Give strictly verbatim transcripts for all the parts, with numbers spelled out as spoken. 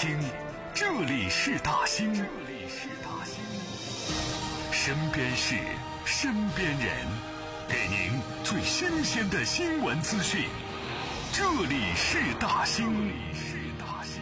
兴，这里是大兴，这里是大兴，身边事，身边人，给您最新鲜的新闻资讯。这里是大兴，这里是大兴。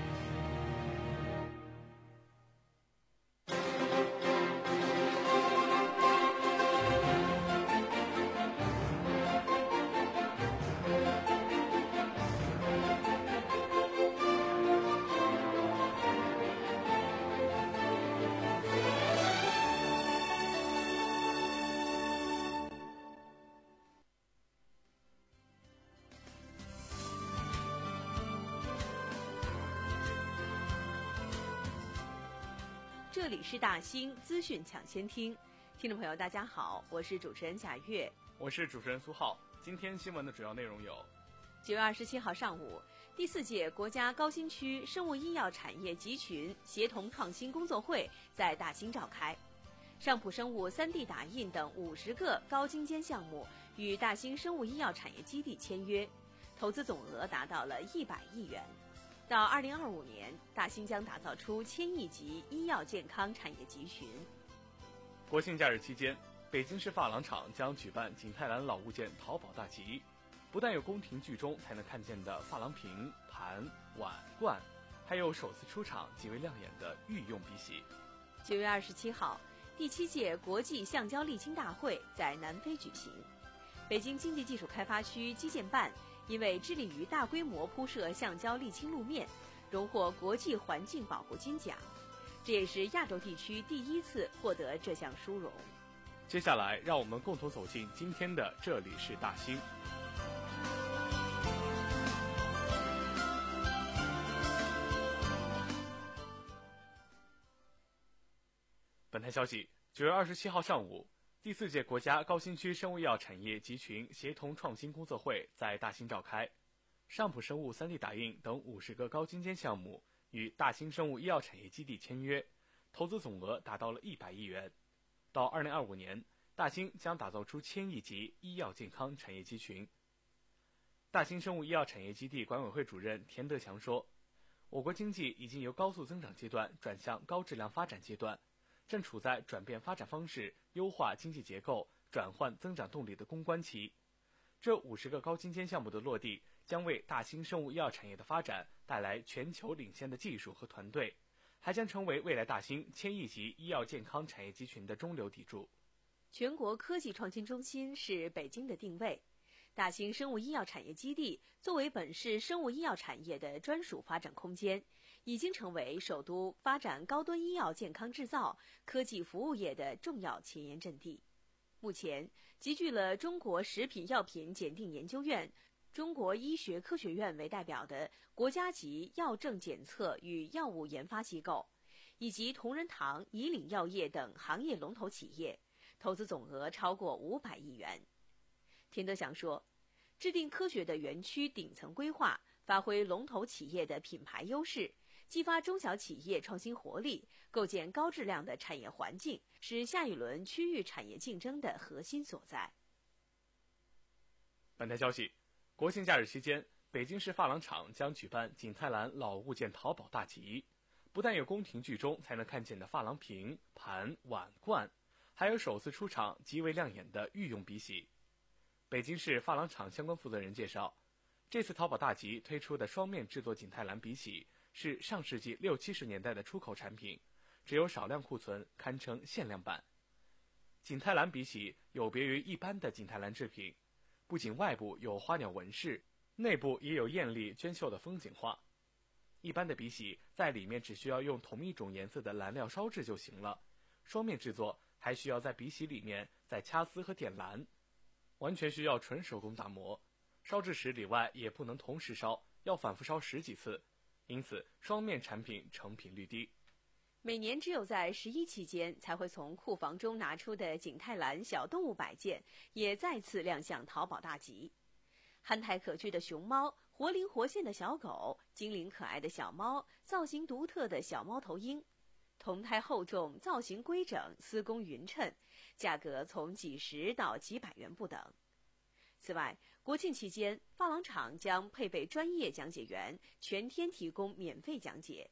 这里是大兴资讯抢先听，听众朋友大家好，我是主持人贾月， 我是主持人苏浩。今天新闻的主要内容有： 九月二十七号上午，第四届国家高新区生物医药产业集群协同创新工作会在大兴召开，上普生物 三 D 打印等五十个高精尖项目与大兴生物医药产业基地签约，投资总额达到了一百亿元。到二零二五年，大兴将打造出千亿级医药健康产业集群。 国庆假日期间，北京市发廊厂将举办景泰蓝老物件淘宝大集，不但有宫廷剧中才能看见的珐琅瓶、盘、碗、罐，还有首次出场极为亮眼的御用笔洗。 九月二十七号，第七届国际橡胶沥青大会在南非举行。北京经济技术开发区基建办因为致力于大规模铺设橡胶沥青路面，荣获国际环境保护金奖，这也是亚洲地区第一次获得这项殊荣。 接下来，让我们共同走进今天的这里是大兴。本台消息，九月二十七号上午，第四届国家高新区生物医药产业集群协同创新工作会在大兴召开，上普生物 三 D 打印等五十个高精尖项目与大兴生物医药产业基地签约，投资总额达到了一百亿元。到二零二五年，大兴将打造出千亿级医药健康产业集群。大兴生物医药产业基地管委会主任田德强说，我国经济已经由高速增长阶段转向高质量发展阶段，正处在转变发展方式、优化经济结构、转换增长动力的攻关期。这五十个高精尖项目的落地，将为大兴生物医药产业的发展带来全球领先的技术和团队，还将成为未来大兴千亿级医药健康产业集群的中流砥柱。 全国科技创新中心是北京的定位，大兴生物医药产业基地作为本市生物医药产业的专属发展空间，已经成为首都发展高端医药健康制造、科技服务业的重要前沿阵地。目前，集聚了中国食品药品检定研究院、中国医学科学院为代表的国家级药证检测与药物研发机构，以及同仁堂、以岭药业等行业龙头企业，投资总额超过五百亿元。田德祥说，制定科学的园区顶层规划，发挥龙头企业的品牌优势，激发中小企业创新活力，构建高质量的产业环境，是下一轮区域产业竞争的核心所在。 本台消息，国庆假日期间，北京市发廊厂将举办景泰蓝老物件淘宝大集，不但有宫廷剧中才能看见的珐琅瓶、盘、碗、罐，还有首次出场极为亮眼的御用笔洗。北京市珐琅厂相关负责人介绍，这次淘宝大集推出的双面制作景泰蓝笔洗是上世纪六七十年代的出口产品，只有少量库存，堪称限量版。景泰蓝笔洗有别于一般的景泰蓝制品，不仅外部有花鸟纹饰，内部也有艳丽娟秀的风景画。一般的笔洗在里面只需要用同一种颜色的蓝料烧制就行了，双面制作还需要在笔洗里面再掐丝和点蓝，完全需要纯手工打磨，烧制时里外也不能同时烧，要反复烧十几次，因此双面产品成品率低。 每年只有在十一期间才会从库房中拿出的景泰蓝小动物摆件，也再次亮相淘宝大集。憨态可掬的熊猫，活灵活现的小狗，精灵可爱的小猫，造型独特的小猫头鹰，铜胎厚重，造型规整，丝工匀称，价格从几十到几百元不等。此外，国庆期间，发廊厂将配备专业讲解员，全天提供免费讲解，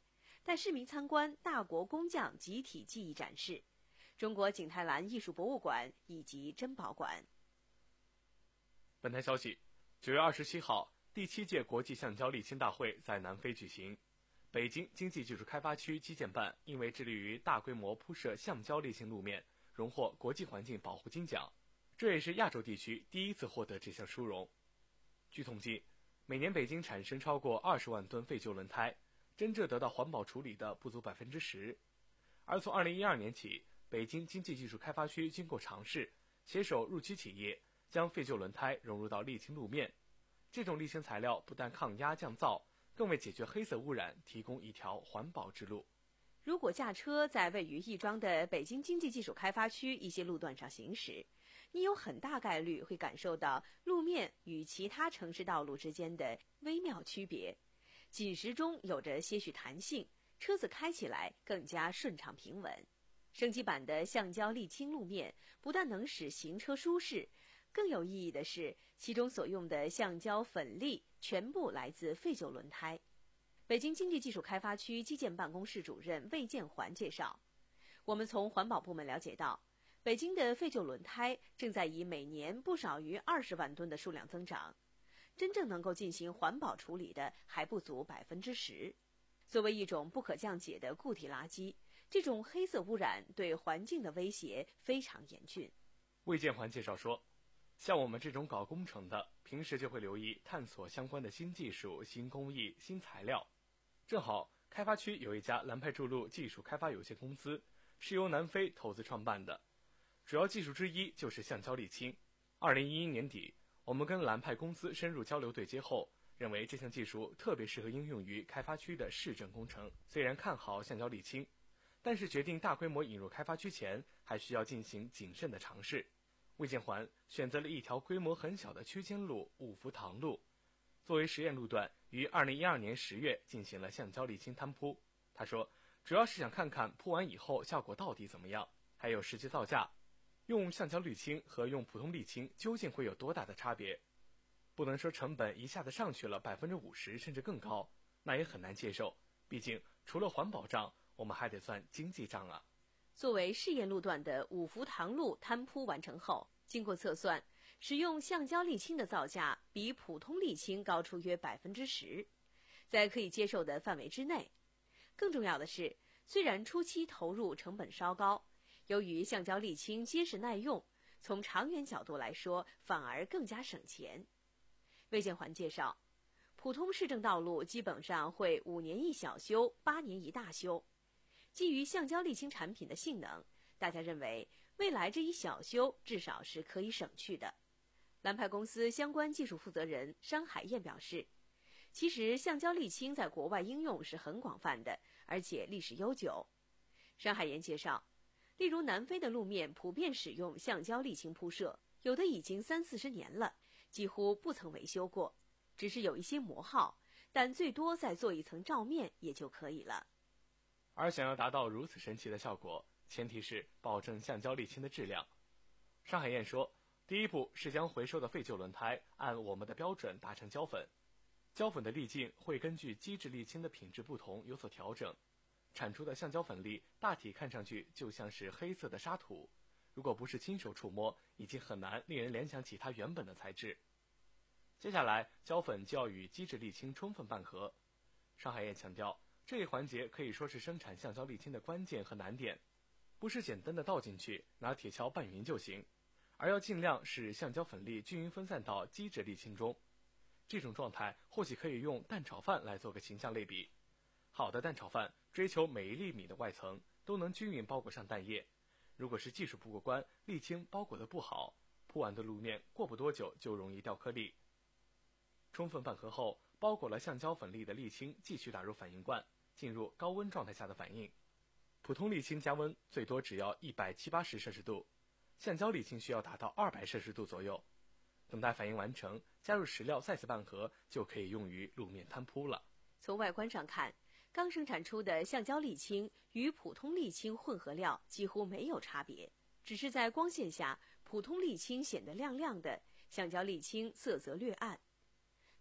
带市民参观大国工匠集体技艺展示、中国景泰蓝艺术博物馆以及珍宝馆。 本台消息，九月二十七号，第七届国际橡胶沥青大会在南非举行。北京经济技术开发区基建办因为致力于大规模铺设橡胶沥青路面，荣获国际环境保护金奖，这也是亚洲地区第一次获得这项殊荣。据统计，每年北京产生超过二十万吨废旧轮胎，真正得到环保处理的不足百分之十。而从二零一二年起，北京经济技术开发区经过尝试，携手入区企业，将废旧轮胎融入到沥青路面。这种沥青材料不但抗压降噪，更为解决黑色污染提供一条环保之路。 如果驾车在位于亦庄的北京经济技术开发区一些路段上行驶，你有很大概率会感受到路面与其他城市道路之间的微妙区别，紧实中有着些许弹性，车子开起来更加顺畅平稳。升级版的橡胶沥青路面不但能使行车舒适，更有意义的是，其中所用的橡胶粉粒全部来自废旧轮胎。北京经济技术开发区基建办公室主任魏建环介绍，我们从环保部门了解到，北京的废旧轮胎正在以每年不少于二十万吨的数量增长，真正能够进行环保处理的还不足百分之十。作为一种不可降解的固体垃圾，这种黑色污染对环境的威胁非常严峻。 魏建环介绍说，像我们这种搞工程的，平时就会留意探索相关的新技术、新工艺、新材料。正好开发区有一家蓝派筑路技术开发有限公司，是由南非投资创办的，主要技术之一就是橡胶沥青。二零一一年底，我们跟蓝派公司深入交流对接后，认为这项技术特别适合应用于开发区的市政工程。虽然看好橡胶沥青，但是决定大规模引入开发区前，还需要进行谨慎的尝试。魏建环选择了一条规模很小的区间路五福塘路，作为实验路段，于二零一二年十月进行了橡胶沥青摊铺。他说，主要是想看看铺完以后效果到底怎么样，还有实际造价，用橡胶沥青和用普通沥青究竟会有多大的差别。不能说成本一下子上去了百分之五十甚至更高，那也很难接受。毕竟除了环保账，我们还得算经济账啊。 作为试验路段的五福塘路摊铺完成后，经过测算，使用橡胶沥青的造价比普通沥青高出约百分之十，在可以接受的范围之内。更重要的是，虽然初期投入成本稍高，由于橡胶沥青结实耐用，从长远角度来说反而更加省钱。魏建环介绍，普通市政道路基本上会五年一小修，八年一大修。基于橡胶沥青产品的性能，大家认为未来这一小修至少是可以省去的。蓝派公司相关技术负责人商海燕表示，其实橡胶沥青在国外应用是很广泛的，而且历史悠久。商海燕介绍，例如南非的路面普遍使用橡胶沥青铺设，有的已经三四十年了，几乎不曾维修过，只是有一些磨耗，但最多再做一层罩面也就可以了。 而想要达到如此神奇的效果，前提是保证橡胶沥青的质量。商海燕说，第一步是将回收的废旧轮胎按我们的标准打成胶粉，胶粉的粒径会根据基质沥青的品质不同有所调整，产出的橡胶粉粒大体看上去就像是黑色的沙土，如果不是亲手触摸，已经很难令人联想起它原本的材质。接下来胶粉就要与基质沥青充分拌合。商海燕强调，这一环节可以说是生产橡胶沥青的关键和难点，不是简单的倒进去拿铁锹拌匀就行，而要尽量使橡胶粉粒均匀分散到基质沥青中。这种状态或许可以用蛋炒饭来做个形象类比。好的蛋炒饭追求每一粒米的外层都能均匀包裹上蛋液，如果是技术不过关，沥青包裹得不好，铺完的路面过不多久就容易掉颗粒。充分拌合后，包裹了橡胶粉粒的沥青继续打入反应罐，进入高温状态下的反应。普通沥青加温最多只要一百七八十摄氏度，橡胶沥青需要达到二百摄氏度左右。等待反应完成，加入石料再次拌合，就可以用于路面摊铺了。 从外观上看，刚生产出的橡胶沥青与普通沥青混合料几乎没有差别，只是在光线下，普通沥青显得亮亮的，橡胶沥青色泽略暗。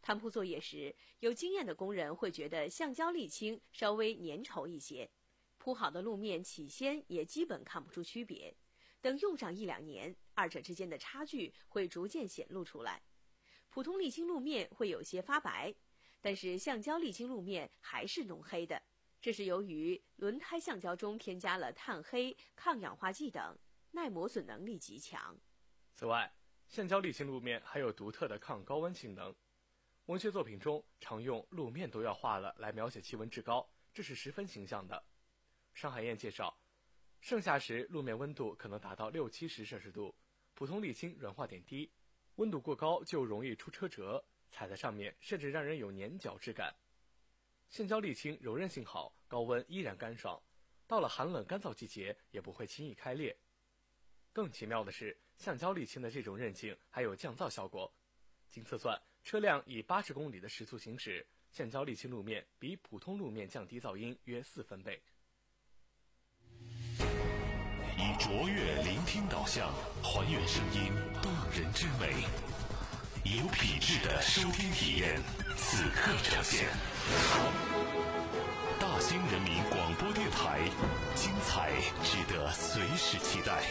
摊铺作业时，有经验的工人会觉得橡胶沥青稍微粘稠一些，铺好的路面起先也基本看不出区别，等用上一两年，二者之间的差距会逐渐显露出来。普通沥青路面会有些发白，但是橡胶沥青路面还是浓黑的，这是由于轮胎橡胶中添加了碳黑、抗氧化剂等，耐磨损能力极强。 此外，橡胶沥青路面还有独特的抗高温性能。文学作品中常用路面都要化了来描写气温之高，这是十分形象的。商海燕介绍，盛夏时路面温度可能达到六七十摄氏度，普通沥青软化点低，温度过高就容易出车辙，踩在上面甚至让人有粘脚之感。橡胶沥青柔韧性好，高温依然干爽，到了寒冷干燥季节也不会轻易开裂。更奇妙的是，橡胶沥青的这种韧性还有降噪效果。经测算，车辆以八十公里的时速行驶，橡胶沥青路面比普通路面降低噪音约四分贝。 以卓越聆听导向，还原声音动人之美，有品质的收听体验，此刻呈现。大兴人民广播电台，精彩值得随时期待。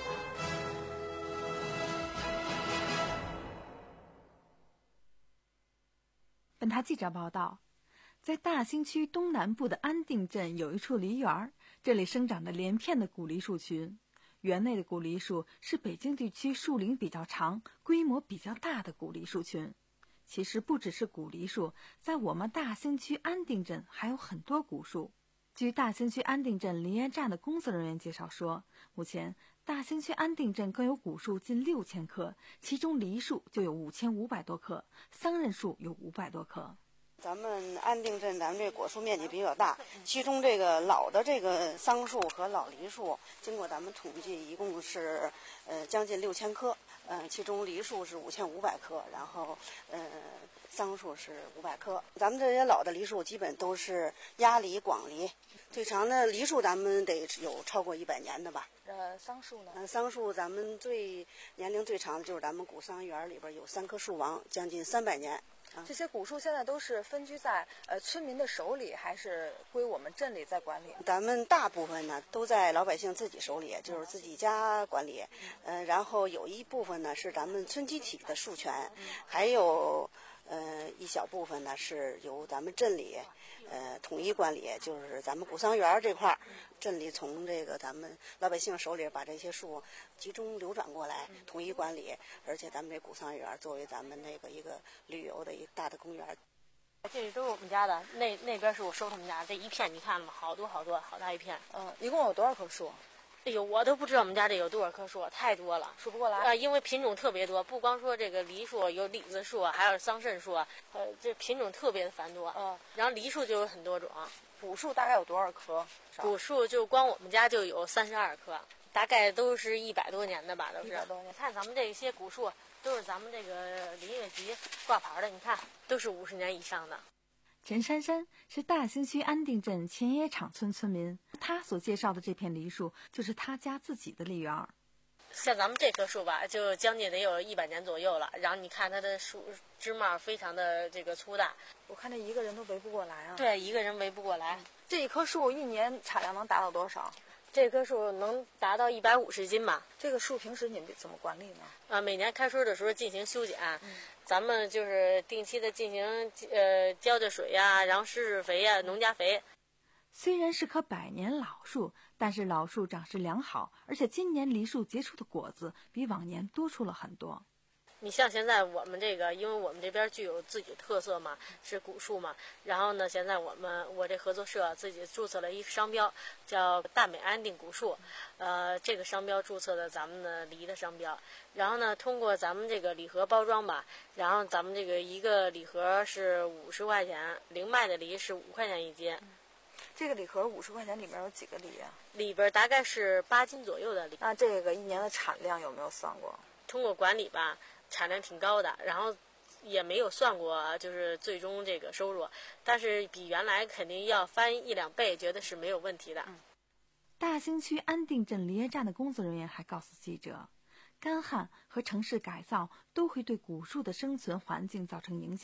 本台记者报道，在大兴区东南部的安定镇有一处梨园，这里生长着连片的古梨树群。园内的古梨树是北京地区树龄比较长、规模比较大的古梨树群。其实不只是古梨树，在我们大兴区安定镇还有很多古树。据大兴区安定镇梨园站的工作人员介绍说，目前大兴区安定镇更有古树近六千棵，其中梨树就有五千五百多棵，桑葚树有五百多棵。 咱们安定镇咱们这果树面积比较大，其中这个老的这个桑树和老梨树，经过咱们统计，一共是呃将近六千棵，呃，其中梨树是五千五百棵，然后呃桑树是五百棵。咱们这些老的梨树基本都是鸭梨、广梨，最长的梨树咱们得有超过一百年的吧。 呃，桑树呢？ 呃，桑树咱们最年龄最长的就是咱们古桑园里边有三棵树王，将近三百年。 这些古树现在都是分居在呃村民的手里，还是归我们镇里在管理？ 咱们大部分呢都在老百姓自己手里，就是自己家管理。呃，然后有一部分呢是咱们村集体的树权，还有呃一小部分呢是由咱们镇里呃统一管理，就是咱们古桑园这块儿，镇里从这个咱们老百姓手里把这些树集中流转过来，统一管理。而且咱们这古桑园作为咱们那个一个旅游的一个大的公园。 这都是我们家的，那那边是我收他们家这一片，你看嘛，好多好多，好大一片。 嗯，一共有多少棵树？ 哎呦，我都不知道我们家这有多少棵树，太多了， 数不过来。 啊，因为品种特别多，不光说这个梨树，有李子树，还有桑葚树，呃，这品种特别的繁多。 嗯， 然后梨树就有很多种， 古树大概有多少棵？ 古树就光我们家就有三十二棵，大概都是一百多年的吧，都是。 一百多年。 看咱们这些古树，都是咱们这个林业局挂牌的，你看都是五十年以上的。 陈珊珊是大兴区安定镇前野场村村民，她所介绍的这片梨树就是她家自己的梨园。 像咱们这棵树吧，就将近得有一百年左右了。然后你看它的树枝帽非常的这个粗大， 我看这一个人都围不过来啊。 对，一个人围不过来。 这一棵树一年产量能达到多少？ 这棵树能达到一百五十斤吧。 这个树平时你们怎么管理呢？ 啊，每年开春的时候进行修剪， 嗯、 咱们就是定期的进行呃浇浇水呀、啊，然后施施肥呀、啊，农家肥。 虽然是棵百年老树，但是老树长势良好，而且今年梨树结出的果子比往年多出了很多。 你像现在我们这个，因为我们这边具有自己的特色嘛，是古树嘛。然后呢，现在我们我这合作社自己注册了一个商标，叫大美安定古树。呃，这个商标注册的咱们的梨的商标。然后呢，通过咱们这个礼盒包装吧，然后咱们这个一个礼盒是五十块钱，零卖的梨是五块钱一斤。 这个礼盒五十块钱里面有几个梨啊？ 里边大概是八斤左右的梨。 那这个一年的产量有没有算过？ 通过管理吧，产量挺高的，然后也没有算过就是最终这个收入，但是比原来肯定要翻一两倍，觉得是没有问题的。 嗯、大兴区安定镇梨园站的工作人员还告诉记者，干旱和城市改造都会对古树的生存环境造成影响。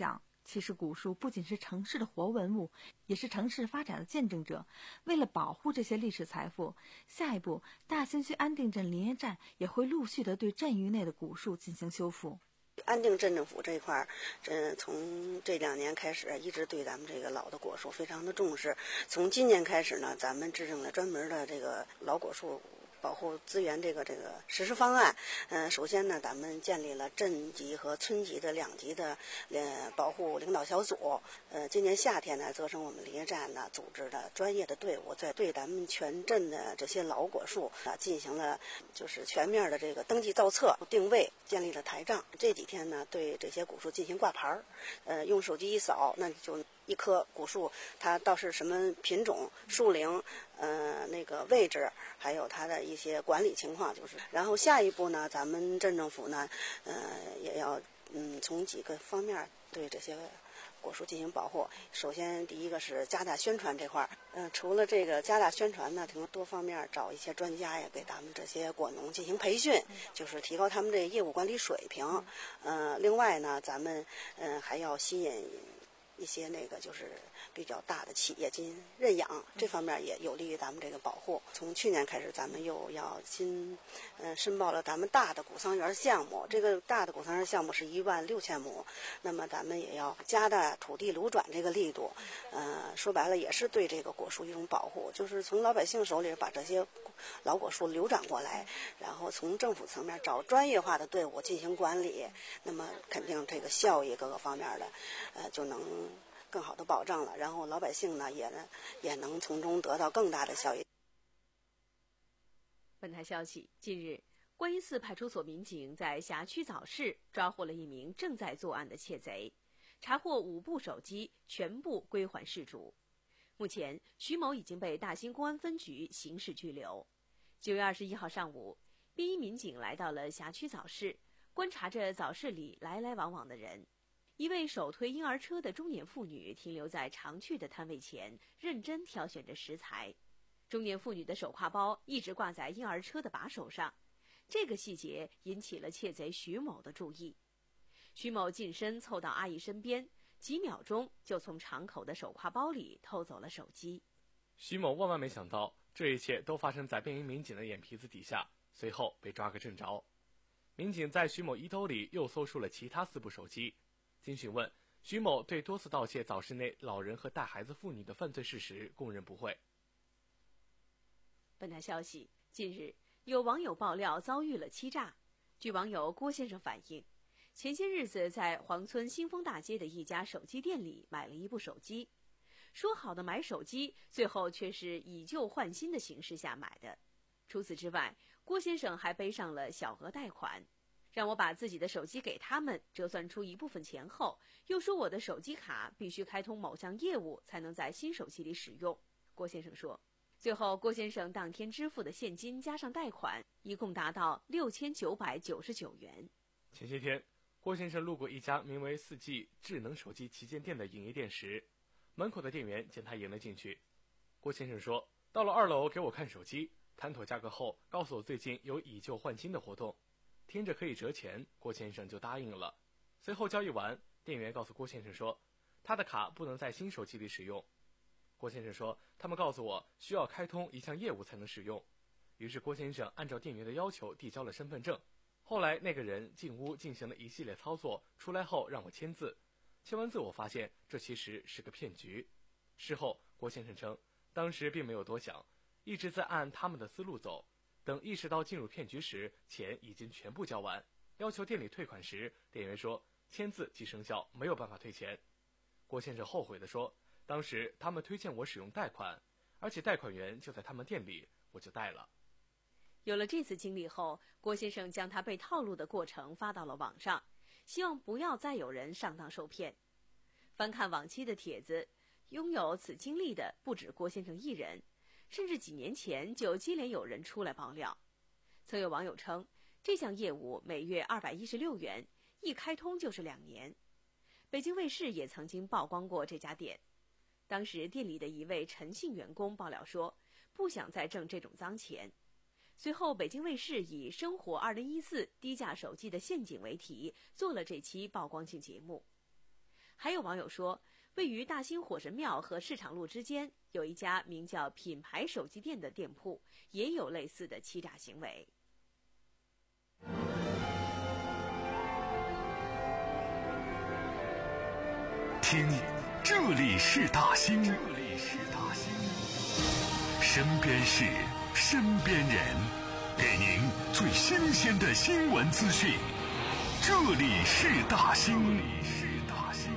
其实古树不仅是城市的活文物，也是城市发展的见证者。为了保护这些历史财富，下一步大兴区安定镇林业站也会陆续的对镇域内的古树进行修复。 安定镇政府这一块儿，这从这两年开始，一直对咱们这个老的果树非常的重视。从今年开始呢，咱们制定了专门的这个老果树保护资源这个这个实施方案。嗯、呃，首先呢，咱们建立了镇级和村级的两级的呃保护领导小组。呃，今年夏天呢，责成我们林业站呢组织的专业的队伍，在对咱们全镇的这些老果树啊进行了就是全面的这个登记造册、定位，建立了台账。这几天呢，对这些古树进行挂牌儿，呃，用手机一扫，那就一棵古树它倒是什么品种、树龄，呃，那个位置，还有它的一些管理情况，就是。然后下一步呢，咱们镇政府呢，呃，也要嗯从几个方面对这些果树进行保护。首先，第一个是加大宣传这块儿，嗯、呃，除了这个加大宣传呢，从多方面找一些专家呀，给咱们这些果农进行培训，就是提高他们这业务管理水平。呃，另外呢，咱们嗯、呃、还要吸引一些那个就是比较大的企业进行认养，这方面也有利于咱们这个保护。从去年开始，咱们又要新呃申报了咱们大的古桑园项目，这个大的古桑园项目是一万六千亩，那么咱们也要加大土地流转这个力度。呃，说白了也是对这个果树一种保护，就是从老百姓手里把这些老果树流转过来，然后从政府层面找专业化的队伍进行管理，那么肯定这个效益各个方面的呃就能更好的保障了，然后老百姓呢也呢也能从中得到更大的效益。 本台消息，近日，观音寺派出所民警在辖区早市抓获了一名正在作案的窃贼，查获五部手机，全部归还事主。目前，徐某已经被大兴公安分局刑事拘留。九月二十一号上午，便衣民警来到了辖区早市，观察着早市里来来往往的人。一位手推婴儿车的中年妇女停留在常去的摊位前，认真挑选着食材。中年妇女的手挎包一直挂在婴儿车的把手上，这个细节引起了窃贼徐某的注意。徐某近身凑到阿姨身边，几秒钟就从敞口的手挎包里偷走了手机。 徐某万万没想到，这一切都发生在便衣民警的眼皮子底下，随后被抓个正着。民警在徐某衣兜里又搜出了其他四部手机。经询问，徐某对多次盗窃早市内老人和带孩子妇女的犯罪事实供认不讳。 本台消息，近日有网友爆料遭遇了欺诈。据网友郭先生反映，前些日子在黄村新丰大街的一家手机店里买了一部手机，说好的买手机，最后却是以旧换新的形式下买的。除此之外，郭先生还背上了小额贷款。让我把自己的手机给他们，折算出一部分钱后，又说我的手机卡必须开通某项业务才能在新手机里使用。郭先生说，最后郭先生当天支付的现金加上贷款，一共达到六千九百九十九元。 前些天，郭先生路过一家名为四 G 智能手机旗舰店的营业店时，门口的店员将他迎了进去。郭先生说，到了二楼给我看手机，谈妥价格后，告诉我最近有以旧换新的活动。听着可以折钱，郭先生就答应了。随后交易完，店员告诉郭先生说，他的卡不能在新手机里使用。郭先生说，他们告诉我需要开通一项业务才能使用。于是郭先生按照店员的要求递交了身份证。后来那个人进屋进行了一系列操作，出来后让我签字。签完字我发现这其实是个骗局。事后郭先生称，当时并没有多想，一直在按他们的思路走。等意识到进入骗局时，钱已经全部交完。要求店里退款时，店员说签字即生效，没有办法退钱。郭先生后悔地说，当时他们推荐我使用贷款，而且贷款员就在他们店里，我就贷了。 有了这次经历后，郭先生将他被套路的过程发到了网上，希望不要再有人上当受骗。翻看往期的帖子，拥有此经历的不止郭先生一人，甚至几年前就接连有人出来爆料。曾有网友称，这项业务每月二百一十六元，一开通就是两年。北京卫视也曾经曝光过这家店，当时店里的一位陈姓员工爆料说，不想再挣这种脏钱。随后北京卫视以生活二零一四低价手机的陷阱为题，做了这期曝光性节目。 还有网友说，位于大兴火神庙和市场路之间有一家名叫品牌手机店的店铺，也有类似的欺诈行为。 听，这里是大兴，这里是大兴，身边事，身边人，给您最新鲜的新闻资讯。这里是大兴，这里是大兴。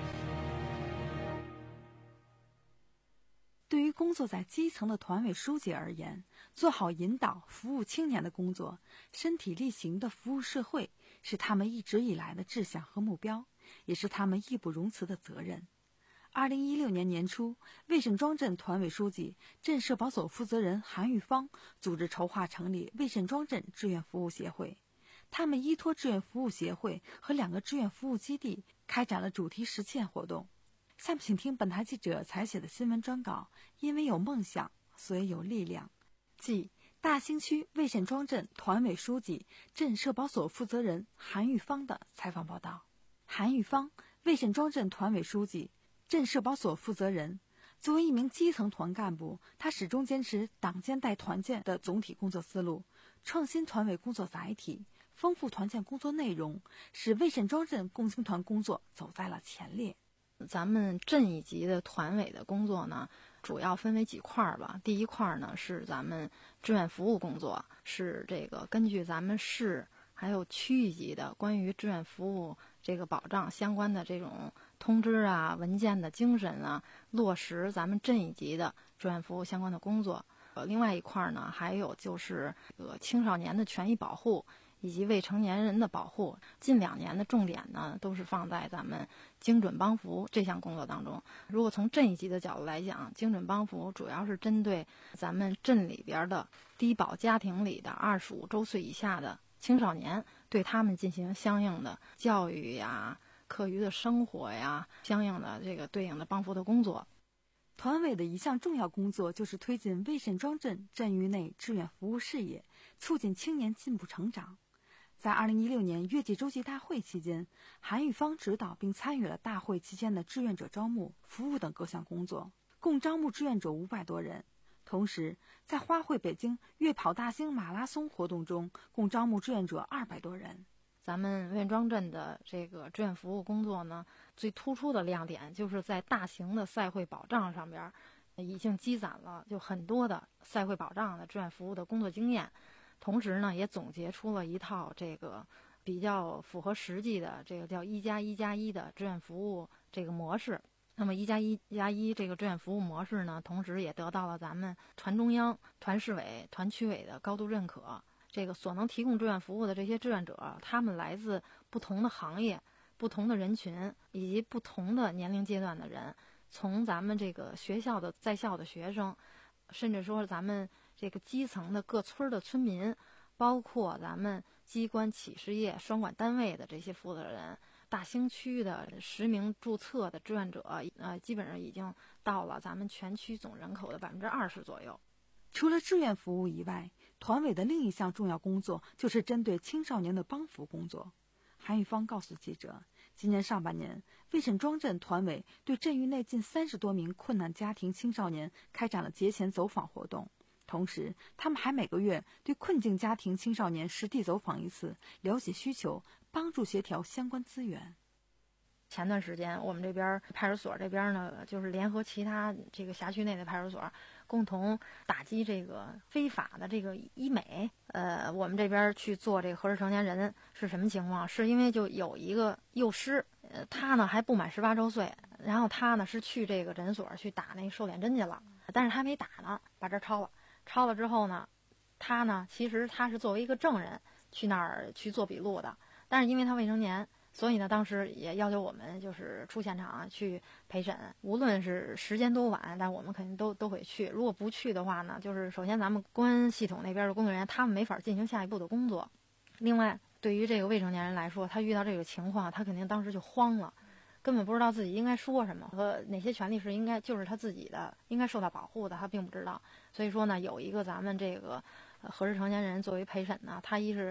对于工作在基层的团委书记而言，做好引导、服务青年的工作，身体力行的服务社会，是他们一直以来的志向和目标，也是他们义不容辞的责任。二零一六年年初，魏沈庄镇团委书记、镇社保所负责人韩玉芳组织筹划成立魏沈庄镇志愿服务协会。他们依托志愿服务协会和两个志愿服务基地，开展了主题实践活动。下面请听本台记者采写的新闻专稿《因为有梦想，所以有力量》，即大兴区魏沈庄镇团委书记、镇社保所负责人韩玉芳的采访报道。韩玉芳，魏沈庄镇团委书记、镇社保所负责人。作为一名基层团干部，他始终坚持党建带团建的总体工作思路，创新团委工作载体，丰富团建工作内容，使魏沈庄镇共青团工作走在了前列。 咱们镇一级的团委的工作呢，主要分为几块吧。第一块呢是咱们志愿服务工作，是这个根据咱们市还有区域级的关于志愿服务这个保障相关的这种通知啊、文件的精神啊，落实咱们镇一级的志愿服务相关的工作。呃，另外一块呢，还有就是呃青少年的权益保护以及未成年人的保护。近两年的重点呢，都是放在咱们精准帮扶这项工作当中。如果从镇一级的角度来讲，精准帮扶主要是针对咱们镇里边的低保家庭里的二十五周岁以下的青少年，对他们进行相应的教育呀、课余的生活呀，相应的这个对应的帮扶的工作。 团委的一项重要工作就是推进魏沈庄镇镇域内志愿服务事业，促进青年进步成长。在二零一六年月季洲际大会期间，韩玉芳指导并参与了大会期间的志愿者招募、服务等各项工作，共招募志愿者五百多人。同时，在花卉北京月跑大兴马拉松活动中，共招募志愿者二百多人。 咱们魏沈庄镇的这个志愿服务工作呢，最突出的亮点就是在大型的赛会保障上边，已经积攒了就很多的赛会保障的志愿服务的工作经验。同时呢，也总结出了一套这个比较符合实际的这个叫一加一加一的志愿服务这个模式。那么一加一加一这个志愿服务模式呢，同时也得到了咱们团中央、团市委、团区委的高度认可。这个所能提供志愿服务的这些志愿者，他们来自不同的行业、不同的人群以及不同的年龄阶段的人，从咱们这个学校的在校的学生，甚至说咱们这个基层的各村的村民，包括咱们机关企事业双管单位的这些负责人，大兴区的实名注册的志愿者，呃，基本上已经到了咱们全区总人口的百分之二十左右。 除了志愿服务以外，团委的另一项重要工作就是针对青少年的帮扶工作。韩玉芳告诉记者，今年上半年，魏沈庄镇团委对镇域内近三十多名困难家庭青少年开展了节前走访活动，同时他们还每个月对困境家庭青少年实地走访一次，了解需求，帮助协调相关资源。 前段时间我们这边派出所这边呢，就是联合其他这个辖区内的派出所，共同打击这个非法的这个医美。呃，我们这边去做这个合适成年人是什么情况？是因为就有一个幼师，呃，他呢还不满十八周岁，然后他呢是去这个诊所去打那个瘦脸针去了，但是他没打呢，把这抄了。抄了之后呢，他呢其实他是作为一个证人去那儿去做笔录的，但是因为他未成年。所以呢，当时也要求我们就是出现场去陪审，无论是时间多晚，但我们肯定都都会去。如果不去的话呢，就是首先咱们公安系统那边的工作人员他们没法进行下一步的工作。另外，对于这个未成年人来说，他遇到这个情况，他肯定当时就慌了，根本不知道自己应该说什么和哪些权利是应该就是他自己的，应该受到保护的，他并不知道。所以说呢，有一个咱们这个合适成年人作为陪审呢，他一是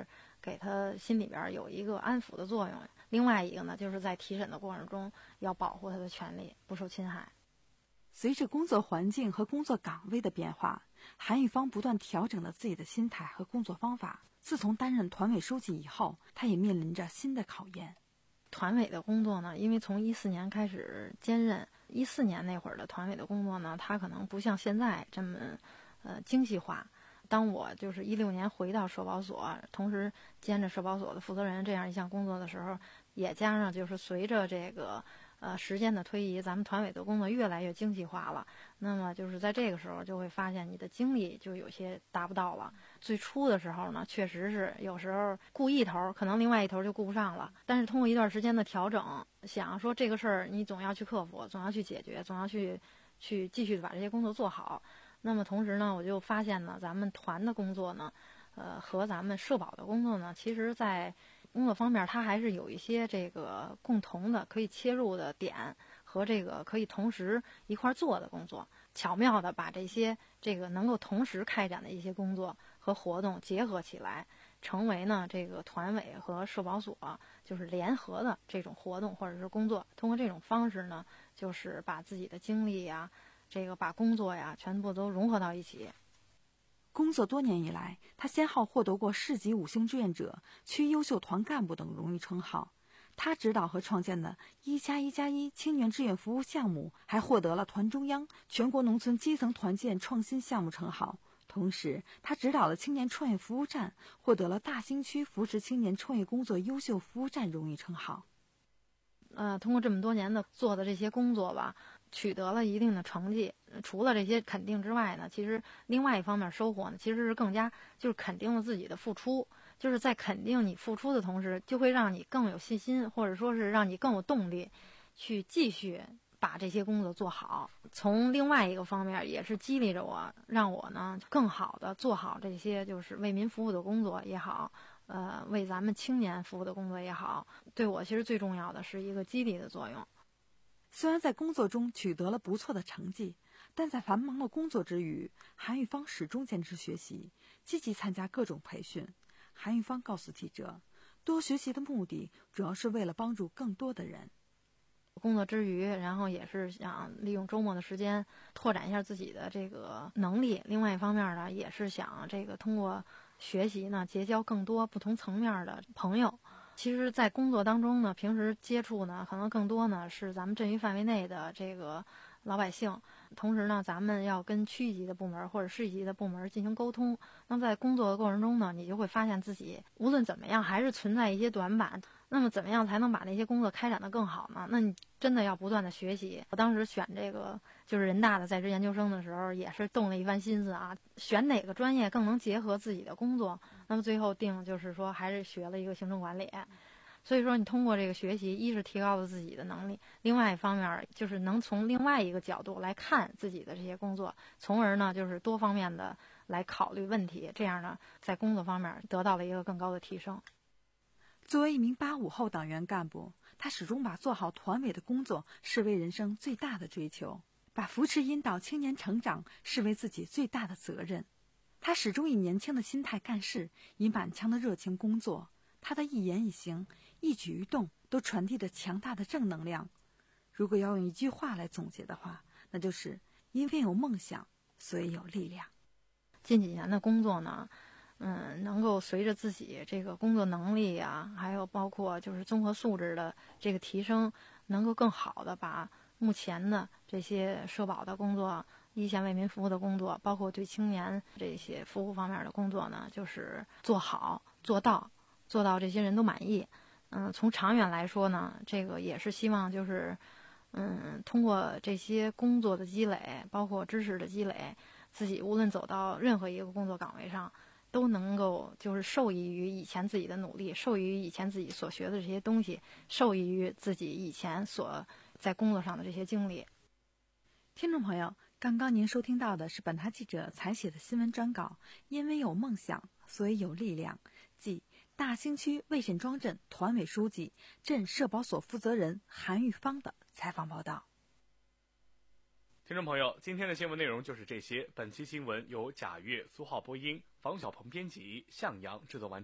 给他心里边有一个安抚的作用。另外一个呢，就是在提审的过程中要保护他的权利不受侵害。 随着工作环境和工作岗位的变化，韩玉芳不断调整了自己的心态和工作方法。自从担任团委书记以后，她也面临着新的考验。 团委的工作呢，因为从一四年开始兼任，一四年那会儿的团委的工作呢，它可能不像现在这么呃精细化。当我就是一六年回到社保所，同时兼着社保所的负责人这样一项工作的时候，也加上就是随着这个呃时间的推移，咱们团委的工作越来越精细化了。那么就是在这个时候就会发现你的精力就有些达不到了。最初的时候呢，确实是有时候顾一头，可能另外一头就顾不上了。但是通过一段时间的调整，想说这个事儿你总要去克服，总要去解决，总要去去继续把这些工作做好。那么同时呢，我就发现呢，咱们团的工作呢，呃，和咱们社保的工作呢，其实在工作方面它还是有一些这个共同的可以切入的点和这个可以同时一块做的工作，巧妙的把这些这个能够同时开展的一些工作和活动结合起来，成为呢这个团委和社保所就是联合的这种活动或者是工作。通过这种方式呢，就是把自己的精力呀，这个把工作呀全部都融合到一起。 工作多年以来，他先后获得过市级五星志愿者、区优秀团干部等荣誉称号。他指导和创建的一加一加一青年志愿服务项目，还获得了团中央全国农村基层团建创新项目称号。同时，他指导了青年创业服务站，获得了大兴区扶持青年创业工作优秀服务站荣誉称号。 呃，通过这么多年的做的这些工作吧，取得了一定的成绩。除了这些肯定之外呢，其实另外一方面收获呢，其实是更加就是肯定了自己的付出。就是在肯定你付出的同时，就会让你更有信心，或者说是让你更有动力，去继续把这些工作做好。从另外一个方面，也是激励着我，让我呢更好的做好这些就是为民服务的工作也好，呃，为咱们青年服务的工作也好，对我其实最重要的是一个激励的作用。 虽然在工作中取得了不错的成绩，但在繁忙的工作之余，韩玉芳始终坚持学习，积极参加各种培训。韩玉芳告诉记者，多学习的目的主要是为了帮助更多的人。 工作之余，然后也是想利用周末的时间拓展一下自己的这个能力。另外一方面呢，也是想这个通过学习呢，结交更多不同层面的朋友。其实在工作当中呢，平时接触呢，可能更多呢是咱们镇域范围内的这个老百姓。同时呢，咱们要跟区级的部门或者市级的部门进行沟通。那么在工作的过程中呢，你就会发现自己无论怎么样还是存在一些短板。那么怎么样才能把那些工作开展得更好呢？那你真的要不断的学习。我当时选这个就是人大的在职研究生的时候，也是动了一番心思啊，选哪个专业更能结合自己的工作。那么最后定就是说还是学了一个行政管理。所以说你通过这个学习，一是提高了自己的能力，另外一方面就是能从另外一个角度来看自己的这些工作，从而呢就是多方面的来考虑问题，这样呢在工作方面得到了一个更高的提升。 作为一名八五后党员干部，他始终把做好团委的工作视为人生最大的追求，把扶持引导青年成长视为自己最大的责任。他始终以年轻的心态干事，以满腔的热情工作。他的一言一行、一举一动都传递着强大的正能量。如果要用一句话来总结的话，那就是因为有梦想，所以有力量。 近几年的工作呢，嗯，能够随着自己这个工作能力啊，还有包括就是综合素质的这个提升，能够更好的把目前的这些社保的工作、一线为民服务的工作，包括对青年这些服务方面的工作呢，就是做好做到。做到这些人都满意。嗯，从长远来说呢，这个也是希望就是，嗯，通过这些工作的积累，包括知识的积累，自己无论走到任何一个工作岗位上，都能够就是受益于以前自己的努力，受益于以前自己所学的这些东西，受益于自己以前所在工作上的这些经历。 听众朋友，刚刚您收听到的是本台记者采写的新闻专稿，因为有梦想，所以有力量，即大兴区魏沈庄镇团委书记、镇社保所负责人韩玉芳的采访报道。 听众朋友，今天的新闻内容就是这些。本期新闻由贾月、苏浩播音，房小鹏编辑，向阳制作完成。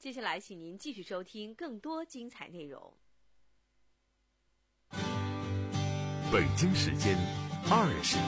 接下来，请您继续收听更多精彩内容。 北京时间二十